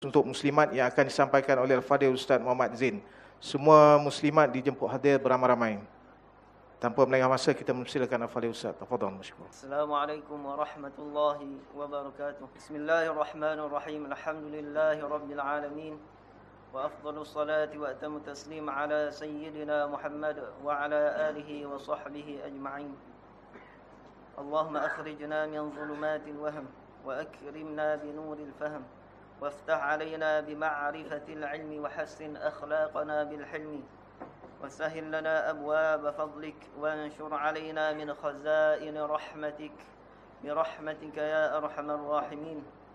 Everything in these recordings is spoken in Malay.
untuk muslimat yang akan disampaikan oleh Al-Fadhil Ustaz Muhammad Zain. Semua muslimat dijemput hadir beramai-ramai. Tanpa melengah masa, kita mempersilakan Al-Fadhil Ustaz. Tafadhal masykur. Assalamualaikum warahmatullahi wabarakatuh. Bismillahirrahmanirrahim. Alhamdulillahi rabbil alamin. Wa afdalus salati wa atammu taslim ala sayyidina Muhammad wa ala alihi wa sahbihi ajma'in. Allahumma akhrijna min dhulumatil wahm wa akrimna bi nuril fahm. وافتح علينا بمعرفة العلم وحسن أخلاقنا بالحلم وسهل لنا أبواب فضلك وانشر علينا من خزائن رحمتك برحمتك يا أرحم الراحمين.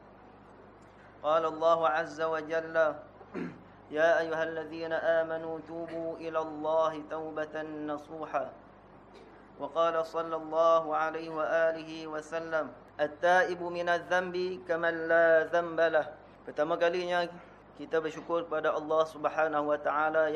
قال الله عز وجل يا أيها الذين آمنوا توبوا إلى الله توبة نصوحا. وقال صلى الله عليه وآله وسلم التائب من الذنب كمن لا ذنب له. Pertama kalinya kita bersyukur kepada Allah Subhanahu Wa Taala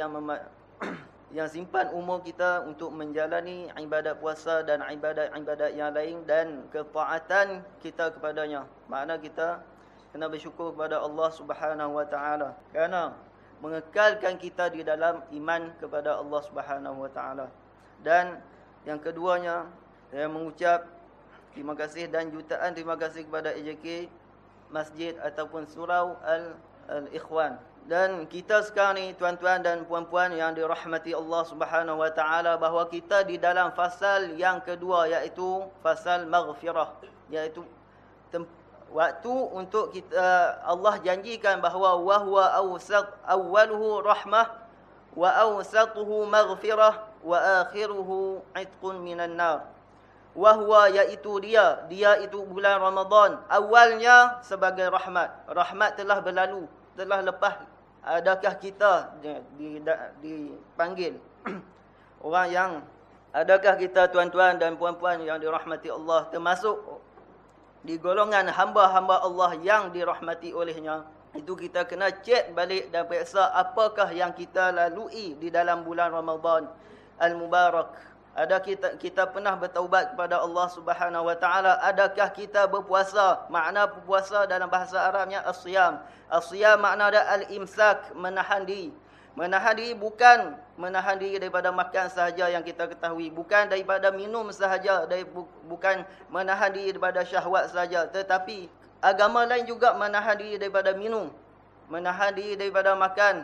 yang simpan umur kita untuk menjalani ibadat puasa dan ibadat-ibadat yang lain dan ketaatan kita kepadanya. Makna kita kena bersyukur kepada Allah Subhanahu Wa Taala kerana mengekalkan kita di dalam iman kepada Allah Subhanahu Wa Taala. Dan yang keduanya, saya mengucap terima kasih dan jutaan terima kasih kepada AJK Masjid ataupun Surau Al-Ikhwan. Dan kita sekarang ni tuan-tuan dan puan-puan yang dirahmati Allah Subhanahu Wa Taala, bahawa kita di dalam fasal yang kedua, iaitu fasal maghfirah, iaitu waktu untuk kita, Allah janjikan bahawa wa huwa awwaluhu rahmah wa awsatuhu maghfirah wa akhiruhu itqun minan nar. Wahwa, iaitu dia itu bulan Ramadan. Awalnya sebagai rahmat. Rahmat telah berlalu, telah lepas. Adakah kita dipanggil orang yang, adakah kita tuan-tuan dan puan-puan yang dirahmati Allah termasuk di golongan hamba-hamba Allah yang dirahmati olehnya? Itu kita kena cek balik dan periksa apakah yang kita lalui di dalam bulan Ramadan Al-Mubarak. Adakah kita pernah bertaubat kepada Allah Subhanahu Wa Taala? Adakah kita berpuasa? Makna berpuasa dalam bahasa Arabnya as-siyam. As-siyam makna ada al-imsak, menahan diri. Menahan diri bukan menahan diri daripada makan sahaja yang kita ketahui, bukan daripada minum sahaja, bukan menahan diri daripada syahwat sahaja, tetapi agama lain juga menahan diri daripada minum, menahan diri daripada makan.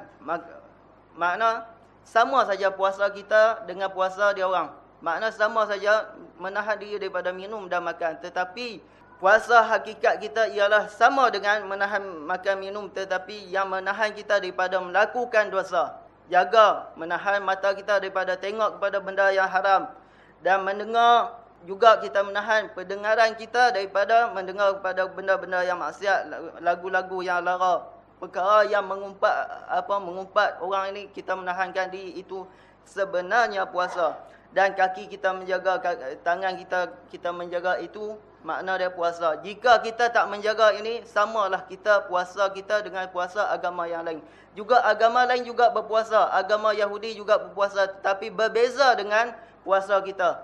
Makna sama saja puasa kita dengan puasa dia orang. Makna sama saja menahan diri daripada minum dan makan. Tetapi puasa hakikat kita ialah sama dengan menahan makan minum, tetapi yang menahan kita daripada melakukan dosa. Jaga, menahan mata kita daripada tengok kepada benda yang haram. Dan mendengar juga, kita menahan pendengaran kita daripada mendengar kepada benda-benda yang maksiat, lagu-lagu yang lara. Perkara yang mengumpat orang ini, kita menahankan diri, itu sebenarnya puasa. Dan kaki kita menjaga, tangan kita menjaga, itu makna dia puasa. Jika kita tak menjaga ini, samalah kita puasa kita dengan puasa agama yang lain. Juga agama lain juga berpuasa, agama Yahudi juga berpuasa, tapi berbeza dengan puasa kita.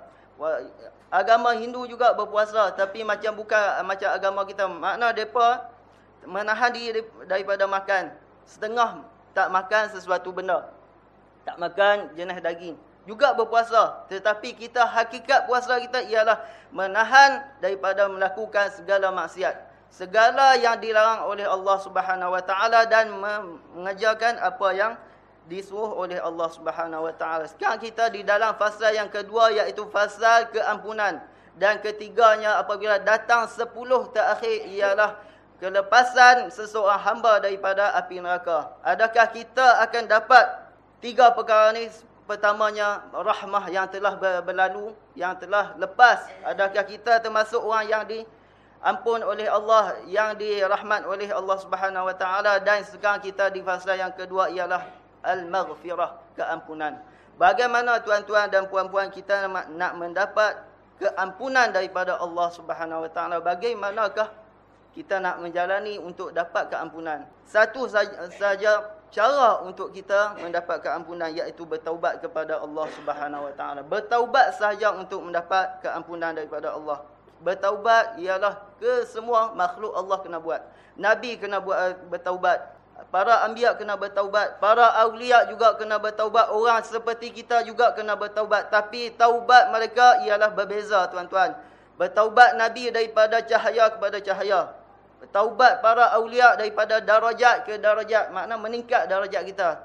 Agama Hindu juga berpuasa, tapi bukan macam agama kita. Makna mereka menahan diri daripada makan. Setengah tak makan sesuatu benda, tak makan jenis daging, juga berpuasa. Tetapi kita, hakikat puasa kita ialah menahan daripada melakukan segala maksiat, segala yang dilarang oleh Allah Subhanahu Wa Taala, dan mengajarkan apa yang disuruh oleh Allah Subhanahu Wa Taala. Sekarang kita di dalam fasa yang kedua, iaitu fasa keampunan. Dan ketiganya, apabila datang 10 terakhir, ialah kelepasan seseorang hamba daripada api neraka. Adakah kita akan dapat 3 perkara ni? Pertamanya, rahmah yang telah berlalu, yang telah lepas. Adakah kita termasuk orang yang diampun oleh Allah, yang dirahmat oleh Allah Subhanahu Wa Taala? Dan sekarang kita di fasa yang kedua ialah al-maghfirah, keampunan. Bagaimana tuan-tuan dan puan-puan kita nak mendapat keampunan daripada Allah Subhanahu Wa Taala? Bagaimanakah kita nak menjalani untuk dapat keampunan? Satu saja cara untuk kita mendapat keampunan, iaitu bertaubat kepada Allah Subhanahu Wa Taala. Bertaubat sahaja untuk mendapat keampunan daripada Allah. Bertaubat ialah ke semua makhluk Allah kena buat. Nabi kena bertaubat. Para anbiya kena bertaubat. Para awliya juga kena bertaubat. Orang seperti kita juga kena bertaubat. Tapi taubat mereka ialah berbeza, tuan-tuan. Bertaubat Nabi daripada cahaya kepada cahaya. Bertaubat para awliya daripada darajat ke darajat. Makna meningkat darajat kita.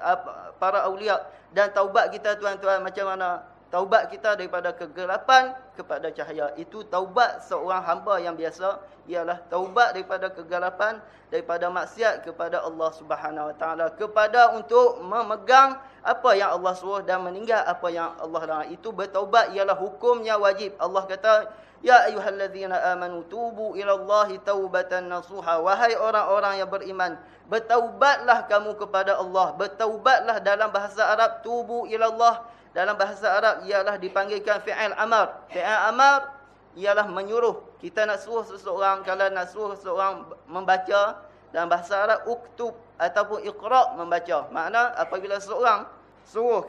Para awliya. Dan taubat kita, tuan-tuan, macam mana? Taubat kita daripada kegelapan kepada cahaya. Itu taubat seorang hamba yang biasa. Ialah taubat daripada kegelapan, daripada maksiat kepada Allah Subhanahu Wa Taala, kepada untuk memegang apa yang Allah suruh dan meninggal apa yang Allah larang. Itu bertaubat ialah hukumnya wajib. Allah kata, ya ayyuhallazina amanu tubu ilallahi taubatan nasuha. Wahai orang-orang yang beriman, bertaubatlah kamu kepada Allah. Bertaubatlah dalam bahasa Arab, tubu ilallah. Dalam bahasa Arab ialah dipanggilkan fi'il amar. Fi'il amar ialah menyuruh. Kita nak suruh seseorang, kalau nak suruh seseorang membaca, dalam bahasa Arab uktub ataupun iqra' membaca. Makna apabila seseorang suruh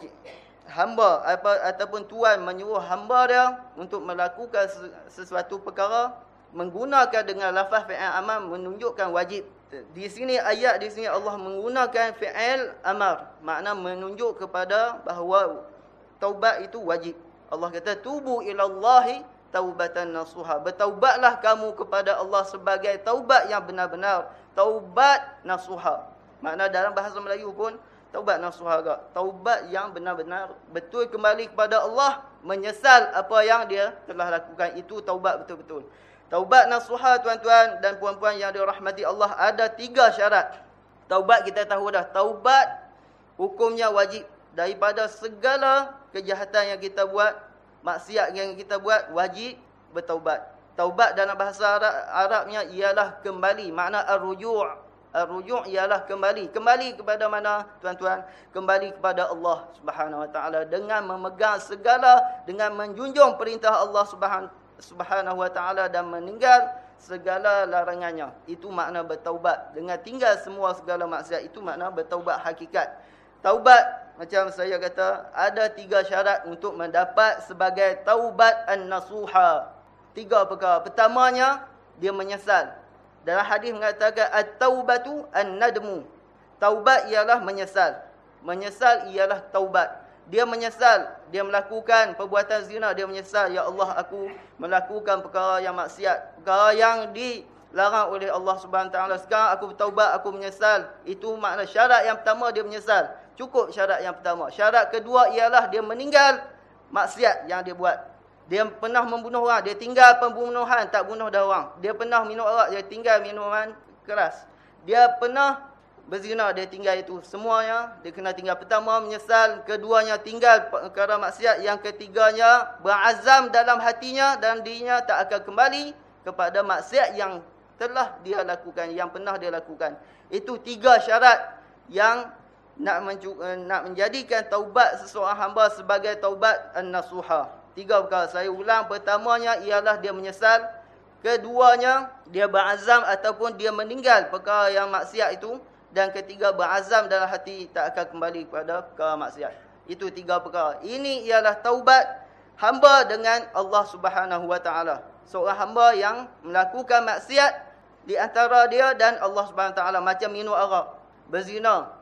hamba ataupun tuan menyuruh hamba dia untuk melakukan sesuatu perkara, menggunakan dengan lafaz fi'il amar menunjukkan wajib. Di sini ayat di sini Allah menggunakan fi'il amar, makna menunjuk kepada bahawa taubat itu wajib. Allah kata tubu ilallahi taubatan nasuha. Bertaubatlah kamu kepada Allah sebagai taubat yang benar-benar. Taubat nasuha. Makna dalam bahasa Melayu pun taubat nasuha agak. Taubat yang benar-benar betul kembali kepada Allah, menyesal apa yang dia telah lakukan. Itu taubat betul-betul. Taubat nasuha, tuan-tuan dan puan-puan yang dirahmati Allah, ada 3 syarat. Taubat kita tahu dah. Taubat hukumnya wajib. Daripada segala kejahatan yang kita buat, maksiat yang kita buat, wajib bertaubat. Taubat dalam bahasa Arabnya ialah kembali. Makna ar-ruju'. Ar-ruju' ialah kembali. Kembali kepada mana, tuan-tuan? Kembali kepada Allah Subhanahu Wa Taala dengan memegang segala, dengan menjunjung perintah Allah Subhanahu Wa Taala dan meninggal segala larangannya. Itu makna bertaubat. Dengan tinggal semua segala maksiat, itu makna bertaubat hakikat. Taubat, macam saya kata, ada 3 syarat untuk mendapat sebagai taubat an-nasuha. 3 perkara. Pertamanya, dia menyesal. Dalam hadis mengatakan, at-taubatu an-nadmu. Taubat ialah menyesal. Menyesal ialah taubat. Dia menyesal. Dia melakukan perbuatan zina. Dia menyesal, ya Allah, aku melakukan perkara yang maksiat. Perkara yang dilarang oleh Allah Subhanahu Wa Taala. Sekarang aku bertaubat, aku menyesal. Itu makna syarat yang pertama, dia menyesal. Cukup syarat yang pertama. Syarat kedua ialah dia meninggal maksiat yang dia buat. Dia pernah membunuh orang, dia tinggal pembunuhan, tak bunuh dah orang. Dia pernah minum arak, dia tinggal minuman keras. Dia pernah berzina, dia tinggal itu. Semuanya dia kena tinggal. Pertama menyesal, keduanya tinggal perkara maksiat, yang ketiganya berazam dalam hatinya dan dirinya tak akan kembali kepada maksiat yang telah dia lakukan, yang pernah dia lakukan. Itu 3 syarat yang nak menjadikan taubat seseorang hamba sebagai taubat an-nasuha. 3 perkara. Saya ulang, pertamanya ialah dia menyesal. Keduanya, dia berazam ataupun dia meninggal perkara yang maksiat itu. Dan ketiga, berazam dalam hati tak akan kembali kepada perkara maksiat. Itu 3 perkara. Ini ialah taubat hamba dengan Allah Subhanahu Wa Taala. Seorang hamba yang melakukan maksiat di antara dia dan Allah Subhanahu Wa Taala, macam minum arak, berzina,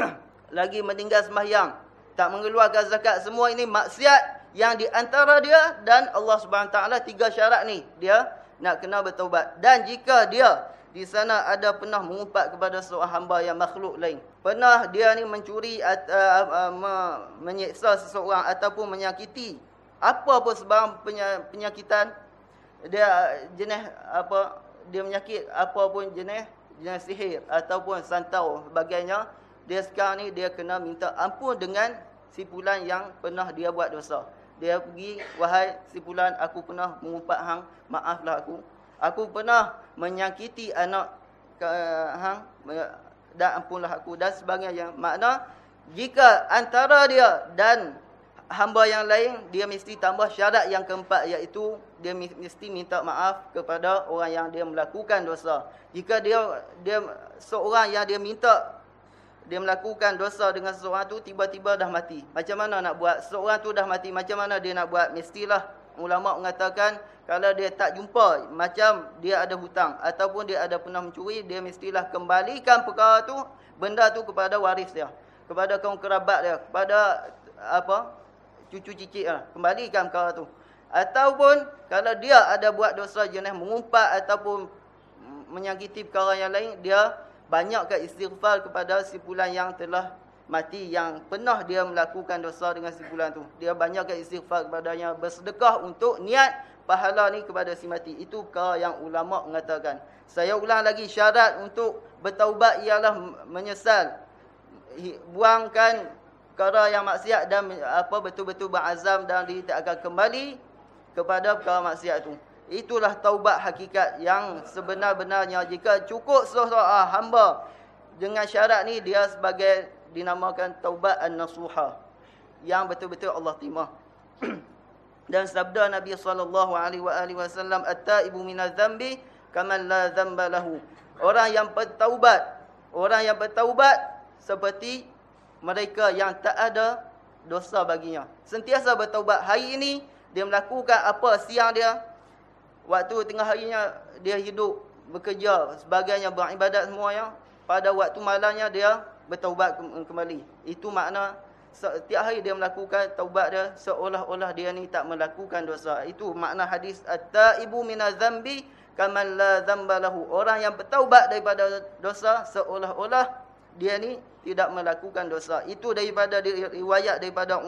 lagi meninggal sembahyang, tak mengeluarkan zakat, semua ini maksiat yang di antara dia dan Allah Subhanahu Wa Taala. 3 syarat ni dia nak kena bertaubat. Dan jika dia di sana ada pernah mengumpat kepada seorang hamba yang makhluk lain, pernah dia ni mencuri, menyeksa seseorang ataupun menyakiti, apa-apa sebarang penyakitan, dia jenis apa, dia menyakit apa pun jenis sihir ataupun santau sebagainya, dia sekarang ni dia kena minta ampun dengan si fulan yang pernah dia buat dosa. Dia pergi, wahai si fulan, aku pernah mengumpat hang, maaflah aku. Aku pernah menyakiti anak hang, dan ampunlah aku, dan sebagainya. Makna jika antara dia dan hamba yang lain, dia mesti tambah syarat yang keempat, iaitu dia mesti minta maaf kepada orang yang dia melakukan dosa. Jika dia seorang yang dia minta, dia melakukan dosa dengan seseorang tu, tiba-tiba dah mati, macam mana nak buat? Seseorang tu dah mati, macam mana dia nak buat? Mestilah ulama mengatakan, kalau dia tak jumpa, macam dia ada hutang ataupun dia ada pernah mencuri, dia mestilah kembalikan perkara tu, benda tu kepada waris dia, kepada kaum kerabat dia, kepada cucu cicit lah. Kembalikan perkara tu. Ataupun kalau dia ada buat dosa jenis mengumpat ataupun menyakiti perkara yang lain, dia banyakkan istighfar kepada si fulan yang telah mati, yang pernah dia melakukan dosa dengan si fulan tu. Dia banyakkan istighfar kepadanya, bersedekah untuk niat pahala ni kepada si mati. Itu perkara yang ulama mengatakan. Saya ulang lagi, syarat untuk bertaubat ialah menyesal, buangkan perkara yang maksiat dan betul-betul berazam dan dia tak akan kembali kepada perkara maksiat tu. Itulah taubat hakikat yang sebenar-benarnya. Jika cukup seorang hamba dengan syarat ni, dia sebagai dinamakan taubat an-nasuha, yang betul-betul Allah terima. Dan sabda Nabi SAW, at-taibu minaz zambi kaman la zamba lahu. Orang yang bertaubat seperti mereka yang tak ada dosa baginya. Sentiasa bertaubat. Hari ini dia melakukan apa, siang dia, waktu tengah harinya dia hidup, bekerja, sebagainya, beribadat semuanya. Pada waktu malamnya dia bertaubat kembali. Itu makna setiap hari dia melakukan taubat dia, seolah-olah dia ni tak melakukan dosa. Itu makna hadis at-taibu minaz zambi kaman la zamba lahu. Orang yang bertaubat daripada dosa, seolah-olah dia ni tidak melakukan dosa. Itu daripada riwayat daripada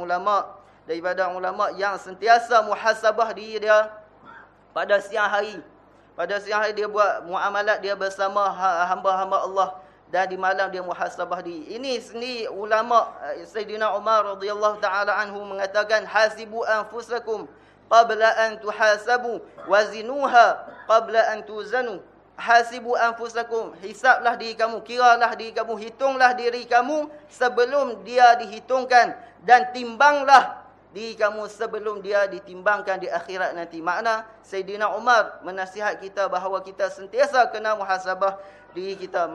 ulama yang sentiasa muhasabah diri dia pada siang hari. Pada siang hari dia buat muamalat dia bersama hamba-hamba Allah, dan di malam dia muhasabah diri. Ini sendiri ulama Sayyidina Umar radhiyallahu taala anhu mengatakan, hasibu anfusakum qabla an tuhasabu wazinuha qabla an tuzanu. Hasibu anfusakum, hisablah diri kamu, kiralah diri kamu, hitunglah diri kamu sebelum dia dihitungkan, dan timbanglah diri kamu sebelum dia ditimbangkan di akhirat nanti. Makna Sayyidina Umar menasihat kita bahawa kita sentiasa kena muhasabah diri kita.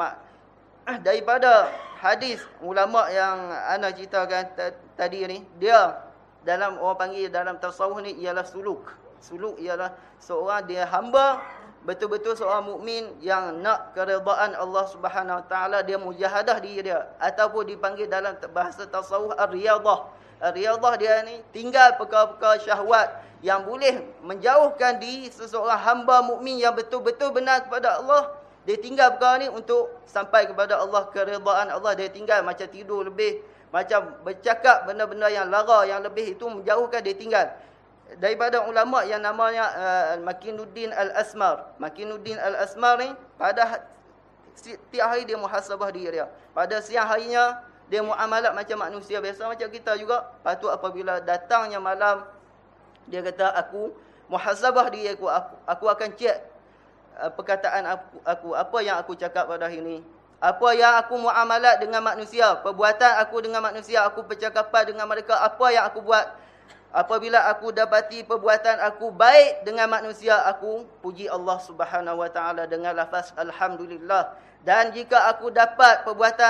Daripada hadis ulama yang ana ceritakan tadi ni, dia dalam orang panggil dalam tasawuf ni ialah suluk. Suluk ialah seorang dia hamba, betul-betul seorang mukmin yang nak keredaan Allah Subhanahu Wa Taala, dia mujahadah diri dia, ataupun dipanggil dalam bahasa tasawuf ar-riyadah. Ar-riyadah dia ni tinggal perkara-perkara syahwat yang boleh menjauhkan diri seseorang hamba mukmin yang betul-betul benar kepada Allah. Dia tinggal perkara ni untuk sampai kepada Allah, keredaan Allah. Dia tinggal macam tidur lebih, macam bercakap benda-benda yang lara, yang lebih, itu menjauhkan, dia tinggal. Daripada ulama yang namanya Makinuddin Al-Asmar. Makinuddin Al-Asmar ni pada setiap hari dia muhasabah diri dia. Pada siang harinya dia muamalat macam manusia biasa, macam kita juga. Lepas tu apabila datangnya malam, dia kata, aku muhasabah diri aku akan cek perkataan aku, apa yang aku cakap pada hari ini, apa yang aku muamalat dengan manusia, perbuatan aku dengan manusia, aku percakapan dengan mereka, apa yang aku buat. Apabila aku dapati perbuatan aku baik dengan manusia, aku puji Allah Subhanahu Wa Taala dengan lafaz alhamdulillah. Dan jika aku dapat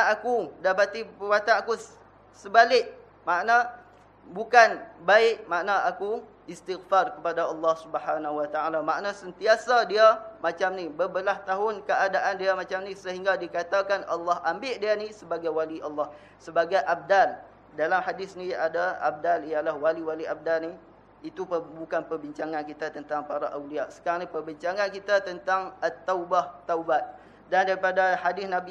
dapati perbuatan aku sebalik, makna bukan baik, makna aku istighfar kepada Allah Subhanahu Wa Taala. Makna sentiasa dia macam ni, berbelah tahun keadaan dia macam ni, sehingga dikatakan Allah ambil dia ni sebagai wali Allah, sebagai abdal. Dalam hadis ni ada abdal, ialah wali-wali abdal ni. Itu bukan perbincangan kita tentang para awliya. Sekarang ni perbincangan kita tentang at-taubah, taubat. Dan daripada hadis Nabi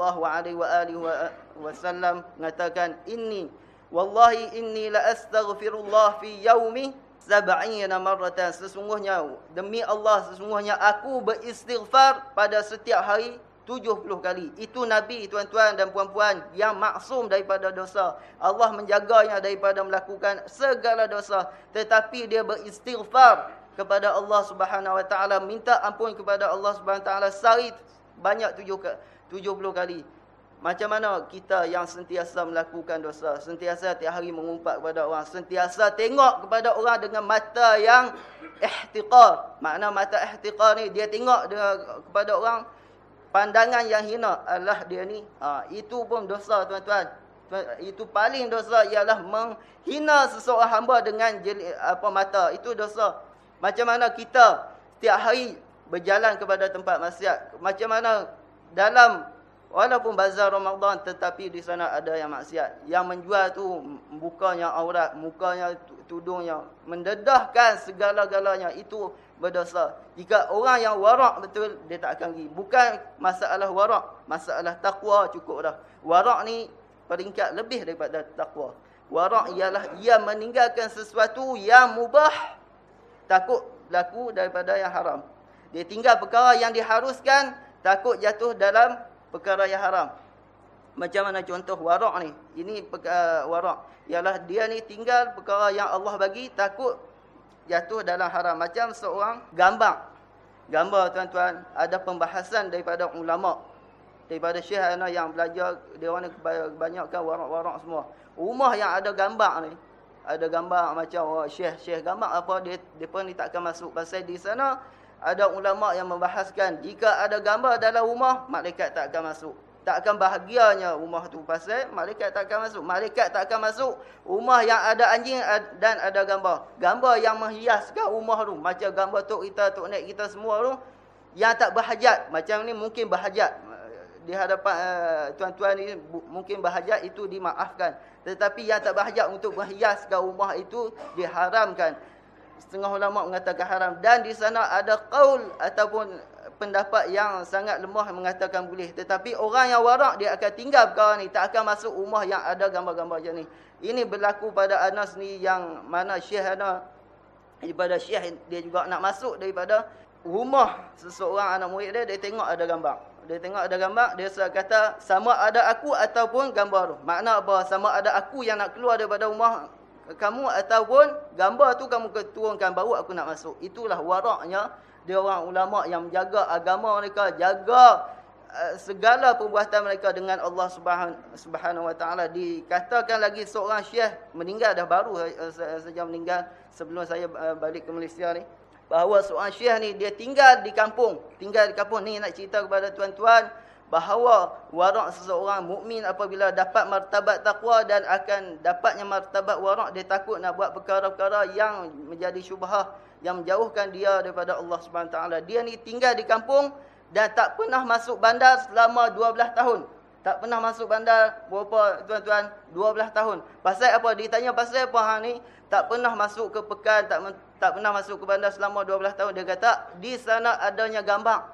SAW mengatakan, wallahi inni la astaghfirullah fi yaumi 70 marratan. Sesungguhnya, demi Allah, sesungguhnya aku beristighfar pada setiap hari 70 kali. Itu Nabi, tuan-tuan dan puan-puan, yang maksum daripada dosa. Allah menjaganya daripada melakukan segala dosa. Tetapi dia beristighfar kepada Allah Subhanahu Wa Taala, minta ampun kepada Allah Subhanahu Wa Taala sehari banyak 70 kali. Macam mana kita yang sentiasa melakukan dosa, sentiasa tiap hari mengumpat kepada orang, sentiasa tengok kepada orang dengan mata yang ihtiqar. Makna mata ihtiqar ni, dia tengok kepada orang pandangan yang hina. Allah dia ni, itu pun dosa, tuan-tuan. Itu paling dosa ialah menghina seseorang hamba dengan mata. Itu dosa. Macam mana kita setiap hari berjalan kepada tempat maksiat. Macam mana dalam walaupun bazar Ramadan tetapi di sana ada yang maksiat. Yang menjual tu mukanya aurat, mukanya tudungnya, mendedahkan segala-galanya, itu berdosa. Jika orang yang warak betul, dia tak akan pergi. Bukan masalah warak, masalah takwa cukup dah. Warak ni peringkat lebih daripada takwa. Warak ialah ia meninggalkan sesuatu yang mubah, takut berlaku daripada yang haram. Dia tinggal perkara yang diharuskan, takut jatuh dalam perkara yang haram. Macam mana contoh warak ni? Ini warak ialah dia ni tinggal perkara yang Allah bagi, takut jatuh dalam haram. Macam seorang gambar. Gambar tuan-tuan, ada pembahasan daripada ulama, daripada syekh yang belajar, dia orang ni kebanyakan warak-warak semua. Rumah yang ada gambar ni, ada gambar macam syekh gambar apa, dia pun ni takkan masuk. Pasal di sana ada ulama yang membahaskan, jika ada gambar dalam rumah, malaikat tak akan masuk. Tak akan bahagianya rumah tu, pasal malaikat tak akan masuk. Malaikat tak akan masuk rumah yang ada anjing dan ada gambar. Gambar yang menghiaskan rumah tu, macam gambar tok kita, tok nek kita semua tu, yang tak berhajat. Macam ni mungkin berhajat. Di hadapan tuan-tuan ni mungkin berhajat, itu dimaafkan. Tetapi yang tak berhajat untuk menghiaskan rumah itu diharamkan. Setengah ulama mengatakan haram. Dan di sana ada qaul ataupun pendapat yang sangat lemah mengatakan boleh. Tetapi orang yang warak, dia akan tinggal perkara ni, tak akan masuk rumah yang ada gambar-gambar macam ni. Ini berlaku pada Anas ni, yang mana Syekh Anas, daripada Syekh dia juga nak masuk daripada rumah seseorang anak murid dia, dia tengok ada gambar. Dia tengok ada gambar, dia kata sama ada aku ataupun gambar tu. Makna apa? Sama ada aku yang nak keluar daripada rumah kamu ataupun gambar tu kamu turunkan, baru aku nak masuk. Itulah waraknya dia orang ulama yang menjaga agama mereka, jaga segala perbuatan mereka dengan Allah Subhanahu Wa Taala. Dikatakan lagi seorang syekh meninggal, dah baru saja meninggal sebelum saya balik ke Malaysia ni, bahawa seorang syekh ni dia tinggal di kampung. Ni nak cerita kepada tuan-tuan bahawa warak seseorang mukmin apabila dapat martabat takwa dan akan dapatnya martabat warak, dia takut nak buat perkara-perkara yang menjadi syubhah, yang menjauhkan dia daripada Allah Subhanahu Wa Taala. Dia ni tinggal di kampung dan tak pernah masuk bandar selama 12 tahun. Tak pernah masuk bandar berapa tuan-tuan? 12 tahun. Pasal apa? Ditanya pasal apa hang ni? Tak pernah masuk ke Pekan, tak pernah masuk ke bandar selama 12 tahun. Dia kata di sana adanya gambar.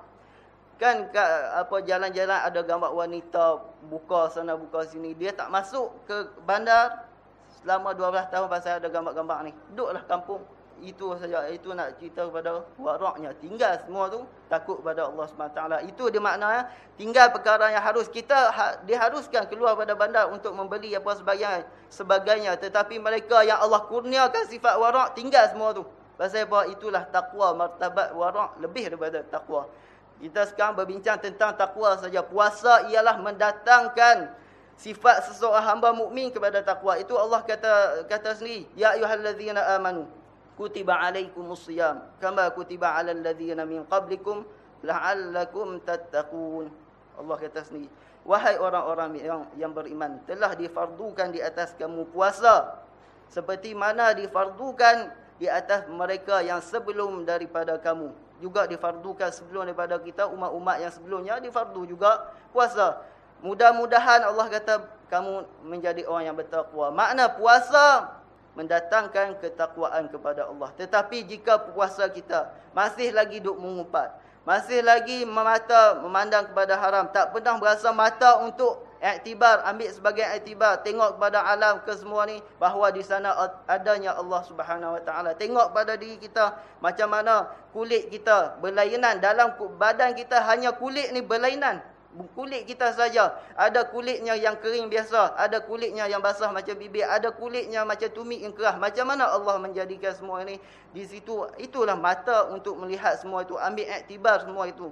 Kan apa jalan-jalan ada gambar wanita buka sana buka sini. Dia tak masuk ke bandar selama 12 tahun pasal ada gambar-gambar ni. Duduklah kampung. Itu saja. Itu nak cerita kepada waraknya. Tinggal semua tu takut pada Allah SWT. Itu dia maknanya tinggal perkara yang harus. Kita diharuskan keluar pada bandar untuk membeli apa sebagainya. Tetapi mereka yang Allah kurniakan sifat warak, tinggal semua tu. Pasal apa? Itulah takwa. Martabat warak lebih daripada takwa. Kita sekarang berbincang tentang takwa saja. Puasa ialah mendatangkan sifat seseorang hamba mukmin kepada takwa. Itu Allah kata sendiri, ya ayyuhallazina amanu kutiba alaikumusiyam kama kutiba alal ladzina min qablikum la'allakum tattaqun. Allah kata sendiri, wahai orang-orang yang beriman, telah difardukan di atas kamu puasa seperti mana difardukan di atas mereka yang sebelum daripada kamu. Juga difardukan sebelum daripada kita, umat-umat yang sebelumnya difardu juga puasa. Mudah-mudahan Allah kata kamu menjadi orang yang bertakwa. Makna puasa mendatangkan ketakwaan kepada Allah. Tetapi jika puasa kita masih lagi duk mengumpat, masih lagi memandang kepada haram, tak pernah berasa mata untuk iktibar, ambil sebagai iktibar, tengok kepada alam ke semua ni, bahawa di sana adanya Allah Subhanahu Wa Taala. Tengok pada diri kita, macam mana kulit kita berlainan, dalam badan kita hanya kulit ni berlainan. Kulit kita saja, ada kulitnya yang kering biasa, ada kulitnya yang basah macam bibir, ada kulitnya macam tumit yang kerah. Macam mana Allah menjadikan semua ini di situ? Itulah mata untuk melihat semua itu, ambil iktibar semua itu.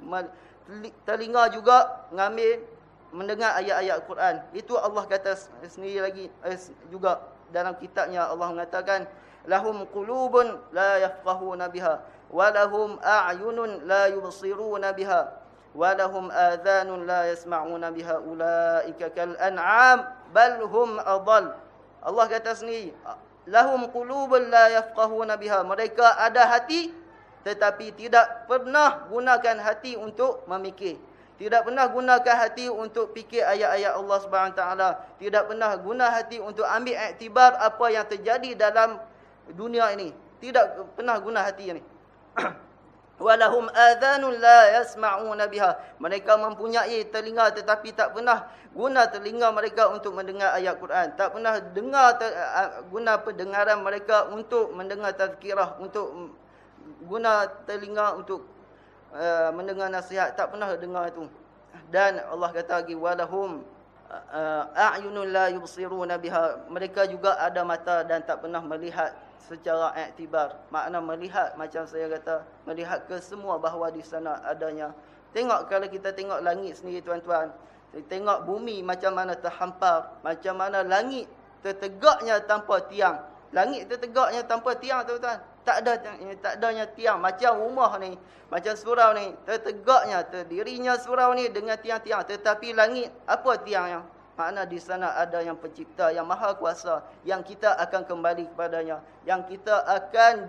Telinga juga mengambil, mendengar ayat-ayat Quran. Itu Allah kata sendiri lagi juga dalam kitabnya. Allah mengatakan, lahum qulubun la yafqahuna biha wa lahum a'yunun la yubsiruna biha wa lahum adhanun la yasma'una biha ulaika kal an'am bal hum adall. Allah kata sendiri, lahum qulubun la yafqahuna biha, mereka ada hati tetapi tidak pernah gunakan hati untuk memikir. Tidak pernah gunakan hati untuk fikir ayat-ayat Allah Subhanahu Wa Taala. Tidak pernah guna hati untuk ambil iktibar apa yang terjadi dalam dunia ini. Tidak pernah guna hati ini. Walahum adhanun la yasma'una biha. Mereka mempunyai telinga tetapi tak pernah guna telinga mereka untuk mendengar ayat Quran. Tak pernah guna pendengaran mereka untuk mendengar tazkirah, untuk guna telinga untuk mendengar nasihat. Tak pernah dengar itu. Dan Allah kata lagi, walahum a'yunun la yubsiruna biha. Mereka juga ada mata dan tak pernah melihat secara iktibar. Makna melihat, macam saya kata, melihat ke semua bahawa di sana adanya. Tengok, kalau kita tengok langit sendiri tuan-tuan, tengok bumi macam mana terhampar, macam mana langit tertegaknya tanpa tiang. Langit tertegaknya tanpa tiang tuan-tuan. Tak adanya tiang. Macam rumah ni, macam surau ni, tertegaknya, terdirinya surau ni dengan tiang-tiang. Tetapi langit, apa tiangnya? Makna di sana ada yang pencipta, yang maha kuasa, yang kita akan kembali kepadanya, yang kita akan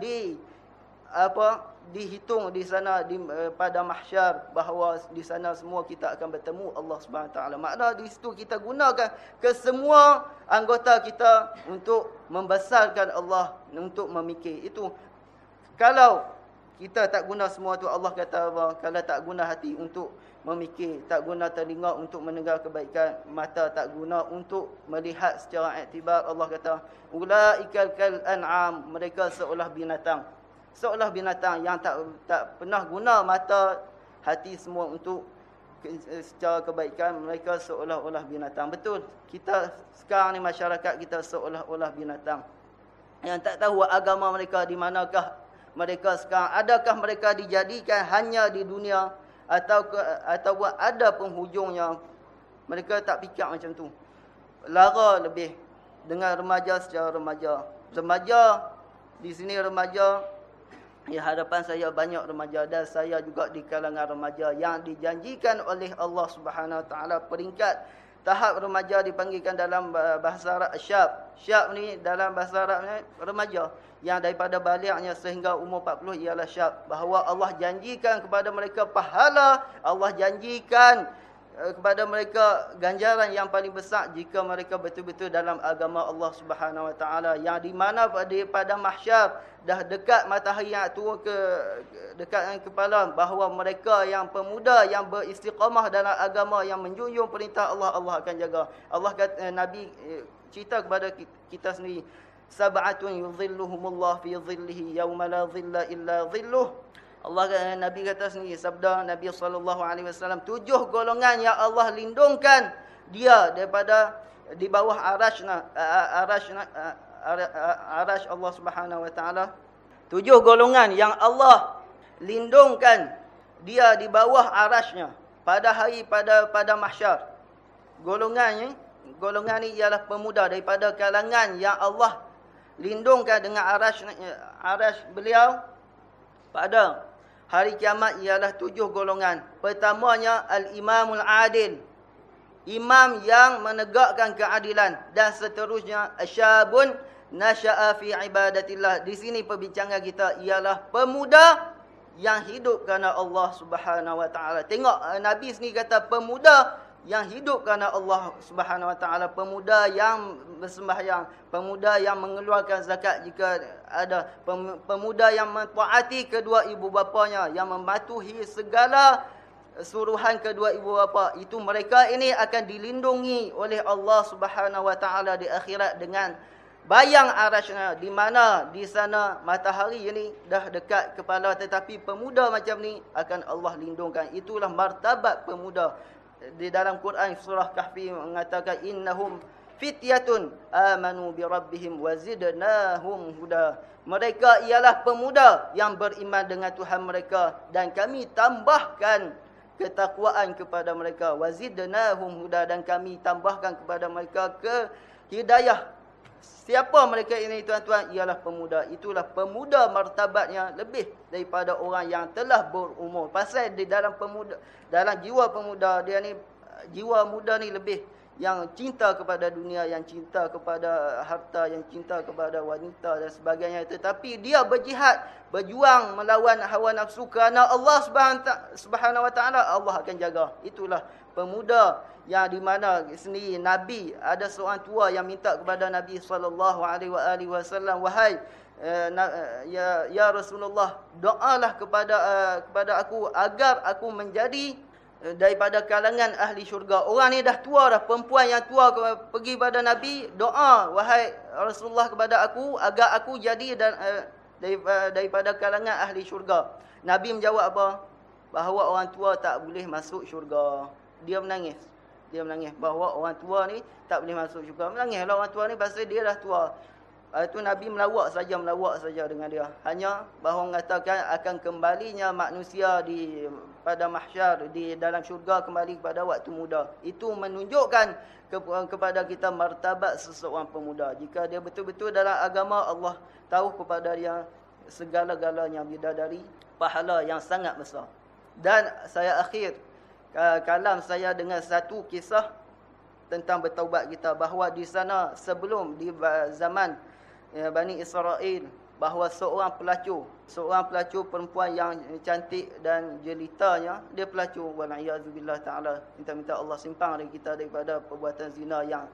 dihitung di sana pada mahsyar, bahawa di sana semua kita akan bertemu Allah Subhanahu Wa Taala. Makna di situ kita gunakan ke semua anggota kita untuk membesarkan Allah, untuk memikir. Itu kalau kita tak guna semua tu, Allah kata apa? Kalau tak guna hati untuk memikir, tak guna telinga untuk mendengar kebaikan, mata tak guna untuk melihat secara iktibar, Allah kata ulaikal kal an'am, mereka seolah binatang. Seolah binatang yang tak pernah guna mata, hati semua untuk secara kebaikan, mereka seolah-olah binatang. Betul, kita sekarang ni masyarakat kita seolah-olah binatang yang tak tahu agama mereka di manakah mereka sekarang. Adakah mereka dijadikan hanya di dunia, atau ada penghujungnya? Mereka tak fikir macam tu. Lara lebih dengan remaja secara remaja. Remaja di sini, remaja, di hadapan saya banyak remaja, dan saya juga di kalangan remaja yang dijanjikan oleh Allah Subhanahu Wa Taala peringkat tahap remaja dipanggilkan dalam bahasa Arab syab. Syab ni dalam bahasa Arab ni remaja yang daripada balignya sehingga umur 40 ialah syab. Bahawa Allah janjikan kepada mereka pahala, Allah janjikan kepada mereka ganjaran yang paling besar jika mereka betul-betul dalam agama Allah Subhanahu Wa Taala, yang di mana pada mahsyar dah dekat matahari yang turun ke dekat kepala, bahawa mereka yang pemuda yang beristiqamah dalam agama, yang menjunjung perintah Allah, Allah akan jaga. Allah kata, Nabi cerita kepada kita sendiri, sab'atun yudhilluhumullah fi dhillihi yawma la dhilla illa dhilluh. Nabi kata sendiri, sabda Nabi SAW, 7 golongan yang Allah lindungkan dia daripada di bawah arash Allah Subhanahu Wa Taala. 7 golongan yang Allah lindungkan dia di bawah arashnya pada hari pada mahsyar. Golongan ni ialah pemuda daripada kalangan yang Allah lindungkan dengan arash beliau pada hari kiamat, ialah 7 golongan. Pertamanya al-imamul adil, imam yang menegakkan keadilan, dan seterusnya asyabun nasya'a fi ibadatillah. Di sini perbincangan kita ialah pemuda yang hidup kerana Allah Subhanahu Wa Taala. Tengok, Nabi sendiri kata pemuda yang hidup kerana Allah Subhanahu Wa Taala, pemuda yang bersembahyang, pemuda yang mengeluarkan zakat jika ada, pemuda yang mentaati kedua ibu bapanya, yang mematuhi segala suruhan kedua ibu bapa. Itu mereka ini akan dilindungi oleh Allah Subhanahu Wa Taala di akhirat dengan bayang arasy-Nya, di mana di sana matahari ini dah dekat kepala, tetapi pemuda macam ni akan Allah lindungkan. Itulah martabat pemuda. Di dalam Quran surah Kahfi mengatakan innahum fityatun amanu bi rabbihim wa zidnahum huda. Mereka ialah pemuda yang beriman dengan Tuhan mereka, dan kami tambahkan ketakwaan kepada mereka. Wa zidnahum huda, dan kami tambahkan kepada mereka ke hidayah. Siapa mereka ini tuan-tuan? Ialah pemuda. Itulah pemuda, martabatnya lebih daripada orang yang telah berumur. Pasal di dalam pemuda, dalam jiwa pemuda dia ni, jiwa muda ni lebih yang cinta kepada dunia, yang cinta kepada harta, yang cinta kepada wanita dan sebagainya. Tetapi dia berjihad, berjuang melawan hawa nafsu kerana Allah Subhanahu Wa Taala, Allah akan jaga. Itulah pemuda yang di mana sendiri Nabi, ada seorang tua yang minta kepada Nabi SAW, wahai ya Rasulullah, doalah kepada aku agar aku menjadi daripada kalangan ahli syurga. Orang ni dah tua dah, perempuan yang tua pergi pada Nabi, doa wahai Rasulullah kepada aku agar aku jadi daripada kalangan ahli syurga. Nabi menjawab apa? Bahawa orang tua tak boleh masuk syurga. Dia menangis bahawa orang tua ni tak boleh masuk syurga. Menangislah orang tua ni pasal dia dah tua. Itu Nabi melawak saja dengan dia. Hanya bahawa mengatakan akan kembalinya manusia pada mahsyar di dalam syurga kembali kepada waktu muda. Itu menunjukkan kepada kita martabat seseorang pemuda. Jika dia betul-betul dalam agama, Allah tahu kepada dia segala-galanya bidadari pahala yang sangat besar. Dan saya akhir kalam saya dengan satu kisah tentang bertaubat kita, bahawa di sana sebelum di zaman Bani Israel, bahawa seorang pelacur perempuan yang cantik dan jelitanya, dia pelacur, wal'iyazubillah ta'ala. Minta Allah simpang dari kita daripada perbuatan zina yang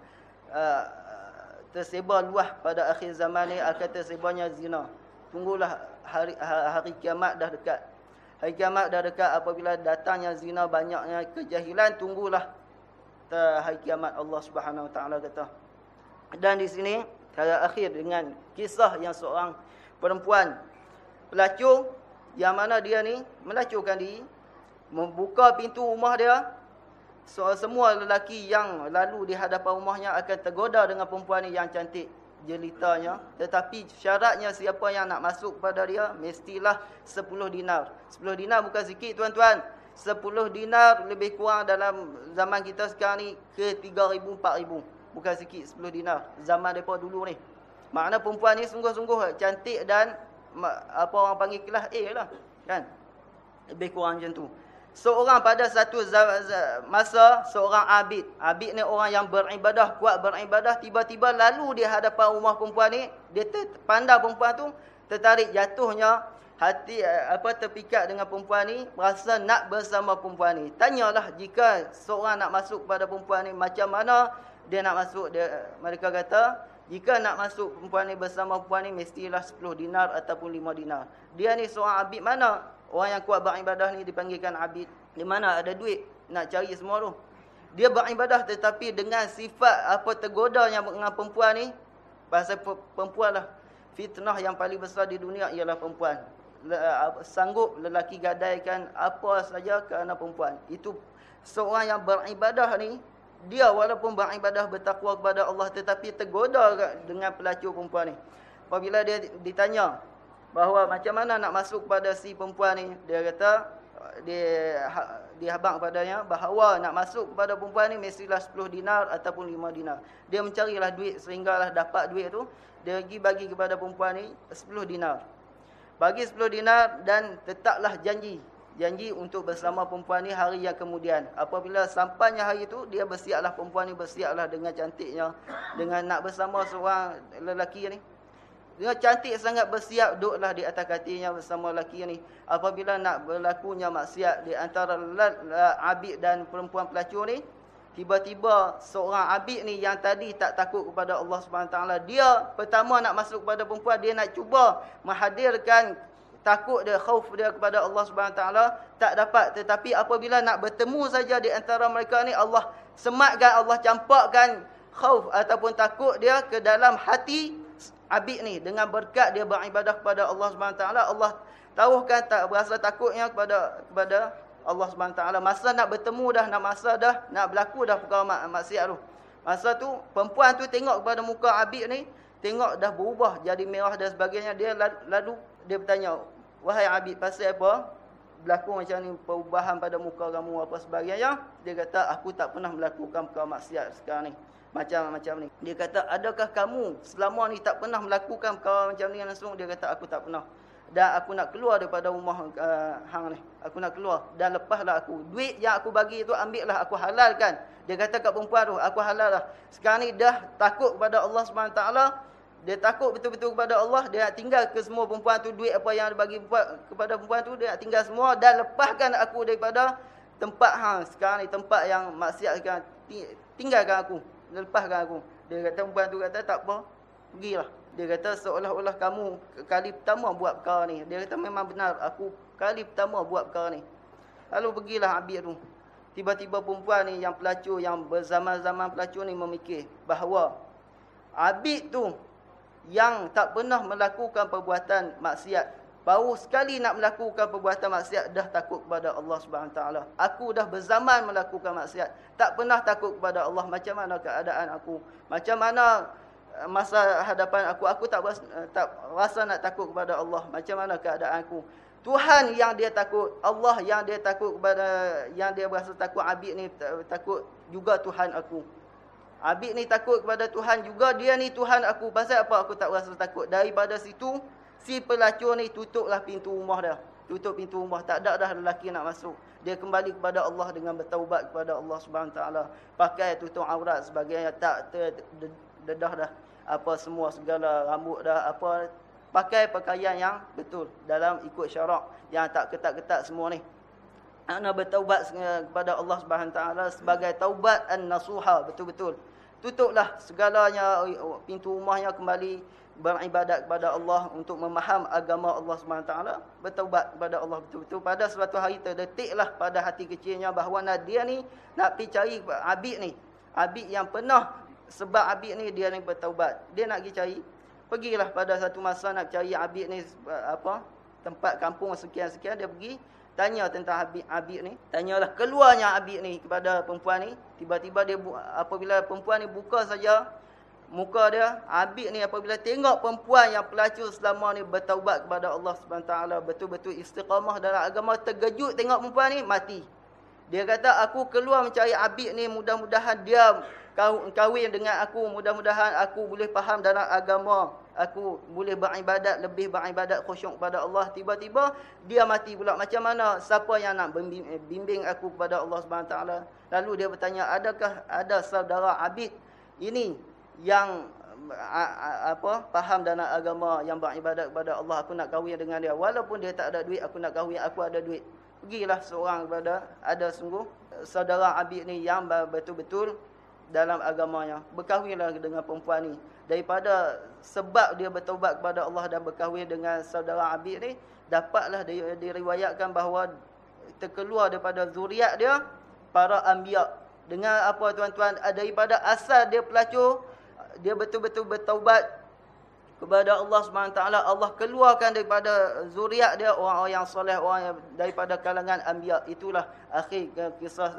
tersebar luas pada akhir zaman ni, akan tersebarnya zina. Tunggulah hari kiamat dah dekat. Hari kiamat dah dekat, apabila datangnya zina, banyaknya kejahilan, tunggulah hari kiamat, Allah Subhanahu Wa Taala kata. Dan di sini saya akhir dengan kisah yang seorang perempuan pelacur, yang mana dia ni melacurkan diri, membuka pintu rumah dia. Semua lelaki yang lalu di hadapan rumahnya akan tergoda dengan perempuan ni yang cantik jelitanya. Tetapi syaratnya siapa yang nak masuk kepada dia, mestilah 10 dinar. 10 dinar bukan sikit tuan-tuan. 10 dinar lebih kurang dalam zaman kita sekarang ni ke 3,000, 4,000. Bukan sikit 10 dinar. Zaman mereka dulu ni. Makna perempuan ni sungguh-sungguh cantik dan apa orang panggil kelas A lah. Kan? Lebih kurang macam tu. Seorang pada satu masa, seorang abid. Abid ni orang yang beribadah, kuat beribadah. Tiba-tiba lalu di hadapan rumah perempuan ni. Dia pandang perempuan tu, tertarik, jatuhnya hati terpikat dengan perempuan ni, merasa nak bersama perempuan ni. Tanyalah, jika seorang nak masuk kepada perempuan ni, macam mana dia nak masuk? Mereka kata, jika nak masuk perempuan ni bersama perempuan ni, mestilah 10 dinar ataupun 5 dinar. Dia ni seorang abid mana? Orang yang kuat beribadah ni dipanggilkan abid. Di mana ada duit nak cari semua tu. Dia beribadah tetapi dengan sifat tergodanya dengan perempuan ni. Pasal perempuan lah. Fitnah yang paling besar di dunia ialah perempuan. Sanggup lelaki gadaikan apa saja kerana perempuan. Itu seorang yang beribadah ni, dia walaupun beribadah bertakwa kepada Allah, tetapi tergoda dengan pelacur perempuan ni. Apabila dia ditanya bahawa macam mana nak masuk kepada si perempuan ni, dia kata, dia habang padanya bahawa nak masuk kepada perempuan ni mestilah 10 dinar ataupun 5 dinar. Dia mencarilah duit sehinggalah dapat duit tu. Dia pergi bagi kepada perempuan ni 10 dinar. Bagi 10 dinar dan tetaplah janji untuk bersama perempuan ni hari yang kemudian. Apabila sampainya hari itu, dia bersiaplah, perempuan ni bersiaplah dengan cantiknya, dengan nak bersama seorang lelaki ni. Dia cantik sangat, bersiap, duduklah di atas katilnya bersama lelaki ni. Apabila nak berlakunya maksiat di antara abid dan perempuan pelacur ni, tiba-tiba seorang abid ni yang tadi tak takut kepada Allah SWT, dia pertama nak masuk kepada perempuan, dia nak cuba menghadirkan takut dia, khauf dia kepada Allah SWT, tak dapat. Tetapi apabila nak bertemu saja di antara mereka ni, Allah sematkan, Allah campakkan khauf ataupun takut dia ke dalam hati abid ni. Dengan berkat dia beribadah kepada Allah SWT, Allah tahukan tak berasa takutnya kepada Allah SWT. Masa nak bertemu dah, nak berlaku dah perkara maksiat tu. Masa tu perempuan tu tengok kepada muka abid ni, tengok dah berubah jadi merah dan sebagainya. Dia lalu dia bertanya, wahai abid, pasal apa berlaku macam ni, perubahan pada muka kamu apa sebagainya? Dia kata, aku tak pernah melakukan perkara maksiat sekarang ni, macam ni. Dia kata, adakah kamu selama ni tak pernah melakukan perkara macam ni langsung? Dia kata, aku tak pernah. dan aku nak keluar daripada rumah hang ni. Aku nak keluar dan lepaslah aku. Duit yang aku bagi tu ambil lah, aku halalkan. Dia kata kat perempuan tu, aku halal lah. Sekarang ni dah takut kepada Allah SWT. Dia takut betul-betul kepada Allah. Dia nak tinggal ke semua perempuan tu. Duit apa yang dia bagi kepada perempuan tu, dia nak tinggal semua. Dan lepaskan aku daripada tempat hang. Sekarang ni tempat yang maksiat sekarang. Tinggalkan aku. Lepaskan aku. Dia kata, perempuan tu kata, tak apa, pergilah. Dia kata seolah-olah kamu kali pertama buat perkara ni. Dia kata memang benar, aku kali pertama buat perkara ni. Lalu pergilah Abid tu. Tiba-tiba perempuan ni yang pelacur, yang berzaman-zaman pelacur ni memikir bahawa Abid tu yang tak pernah melakukan perbuatan maksiat, baru sekali nak melakukan perbuatan maksiat dah takut kepada Allah SWT. Aku dah berzaman melakukan maksiat, tak pernah takut kepada Allah. Macam mana keadaan aku? Macam mana masa hadapan aku tak rasa nak takut kepada Allah. Macam mana keadaan aku? Tuhan yang dia takut, Allah yang dia takut kepada, yang dia berasa takut. Abid ni takut juga Tuhan aku. Abid ni takut kepada Tuhan juga, dia ni Tuhan aku. Pasal apa aku tak rasa takut? Daripada situ, si pelacur ni tutuplah pintu rumah dah. Tutup pintu rumah, tak ada dah lelaki nak masuk. Dia kembali kepada Allah dengan bertaubat kepada Allah SWT. Pakai tutup aurat sebagainya, tak dedah dah apa semua segala rambut dah apa, pakai pakaian yang betul dalam ikut syarak, yang tak ketat-ketat semua ni. Ana bertaubat kepada Allah SWT sebagai taubat an-nasuha, betul-betul. Tutuplah segalanya, pintu rumahnya, kembali beribadat kepada Allah untuk memaham agama Allah SWT, bertaubat kepada Allah betul-betul. Pada suatu hari terdetiklah pada hati kecilnya bahawa dia ni nak pergi cari Abid ni. Abid yang pernah, sebab Abid ni dia ni bertaubat, dia nak pergi cari. Pergilah pada satu masa nak cari Abid ni apa, tempat kampung sekian-sekian. Dia pergi tanya tentang Abid ni. Tanyalah keluarnya Abid ni kepada perempuan ni. Tiba-tiba dia, apabila perempuan ni buka saja muka dia, Abid ni apabila tengok perempuan yang pelacur selama ni bertaubat kepada Allah SWT, betul-betul istiqamah dalam agama, terkejut tengok perempuan ni, mati. Dia kata, aku keluar mencari Abid ni, mudah-mudahan dia kahwin dengan aku, mudah-mudahan aku boleh faham dalam agama, aku boleh beribadat, lebih beribadat khusyuk kepada Allah. Tiba-tiba dia mati pula. Macam mana? Siapa yang nak bimbing aku kepada Allah SWT? Lalu dia bertanya, adakah ada saudara Abid ini yang faham dalam agama, yang beribadat kepada Allah, aku nak kahwin dengan dia. Walaupun dia tak ada duit, aku nak kahwin, aku ada duit. Pergilah seorang kepada, ada sungguh saudara Abid ni yang betul-betul dalam agamanya. Berkahwinlah dengan perempuan ni. Daripada sebab dia bertaubat kepada Allah dan berkahwin dengan saudara Abid ni, dapatlah diriwayatkan bahawa terkeluar daripada zuriat dia para anbiya. Dengan apa tuan-tuan? Daripada asal dia pelacur, dia betul-betul bertaubat kepada Allah SWT, Allah keluarkan daripada zuriat dia orang-orang yang soleh, orang yang daripada kalangan anbiya. Itulah akhir kisah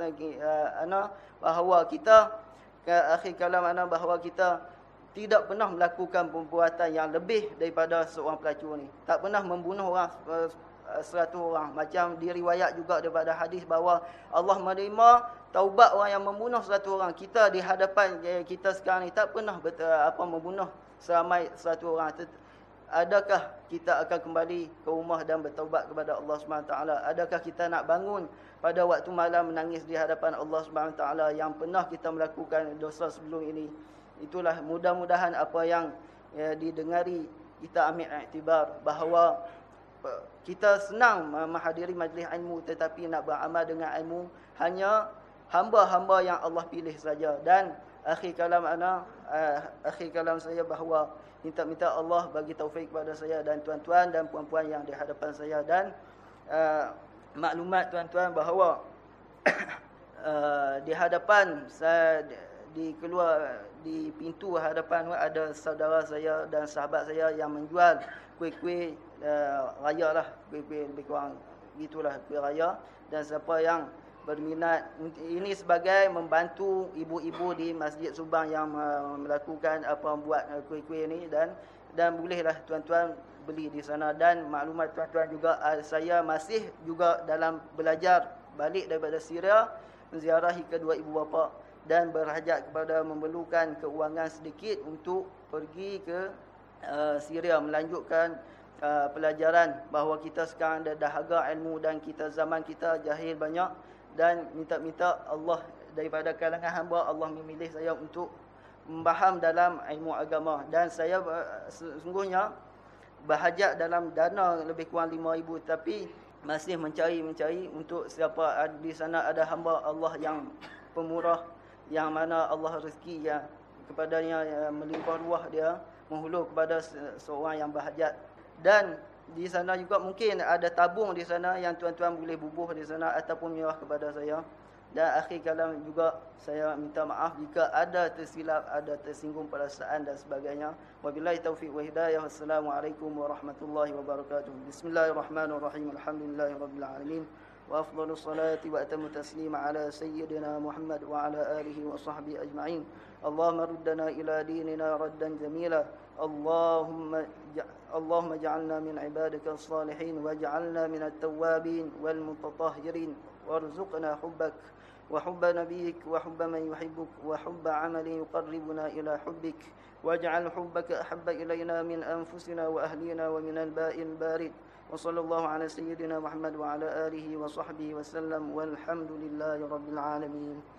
bahawa kita, akhir kalam bahawa kita tidak pernah melakukan perbuatan yang lebih daripada seorang pelacur ni. Tak pernah membunuh orang 100 orang. Macam diriwayat juga daripada hadis bahawa Allah menerima taubat orang yang membunuh 100 orang. Kita di hadapan kita sekarang ni tak pernah membunuh seramai 100 orang. Adakah kita akan kembali ke rumah dan bertaubat kepada Allah SWT? Adakah kita nak bangun pada waktu malam menangis di hadapan Allah SWT yang pernah kita melakukan dosa sebelum ini? Itulah mudah-mudahan apa yang didengari, kita ambil iktibar bahawa kita senang menghadiri majlis ilmu, tetapi nak beramal dengan ilmu hanya hamba-hamba yang Allah pilih saja. Dan akhir kalam saya bahawa minta Allah bagi taufik kepada saya dan tuan-tuan dan puan-puan yang di hadapan saya. Dan maklumat tuan-tuan bahawa di hadapan saya, di pintu hadapan ada saudara saya dan sahabat saya yang menjual kuih-kuih raya lah, kuih-kuih lebih kurang gitulah, kuih raya. Dan siapa yang berminat, ini sebagai membantu ibu-ibu di Masjid Subang yang melakukan membuat kuih-kuih ini, dan bolehlah tuan-tuan beli di sana. Dan maklumat tuan-tuan juga, saya masih juga dalam belajar balik daripada Syria, menziarahi kedua ibu bapa dan berhajat kepada memerlukan keuangan sedikit untuk pergi ke Syria, melanjutkan pelajaran bahawa kita sekarang dah dahaga ilmu dan kita zaman kita jahil banyak, dan minta Allah daripada kalangan hamba Allah memilih saya untuk membaham dalam ilmu agama. Dan saya sesungguhnya berhajat dalam dana lebih kurang 5,000, tapi masih mencari untuk siapa di sana ada hamba Allah yang pemurah, yang mana Allah rezeki yang kepadanya melimpah ruah dia menghulur kepada seorang yang berhajat. Dan di sana juga mungkin ada tabung di sana yang tuan-tuan boleh bubuh di sana ataupun menyerah kepada saya. Dan akhir kalam juga saya minta maaf jika ada tersilap, ada tersinggung perasaan dan sebagainya. Wabillahi taufiq wa hidayah. Wassalamualaikum warahmatullahi wabarakatuh. Bismillahirrahmanirrahim. Alhamdulillahirabbil alamin. Wa afdhalus salati wa atammu taslima ala sayyidina Muhammad wa ala alihi wa sahbihi ajma'in. Allahumma ruddana ila dinina raddan jamila. Allahumma ja'alna min ibadika as-salihin waj'alna min at-tawwabin wal mutatahhirin warzuqna hubbak wa hubba nabiyyik wa hubba man yuhibbuk wa hubba 'amalin yuqarribuna ila hubbik waj'al hubbaka ahabba ilayna min anfusina wa ahlina wa min al-ba'il barid. Wa sallallahu ala sayyidina Muhammad wa ala alihi wa sahbihi wa sallam walhamdulillahi rabbil alamin.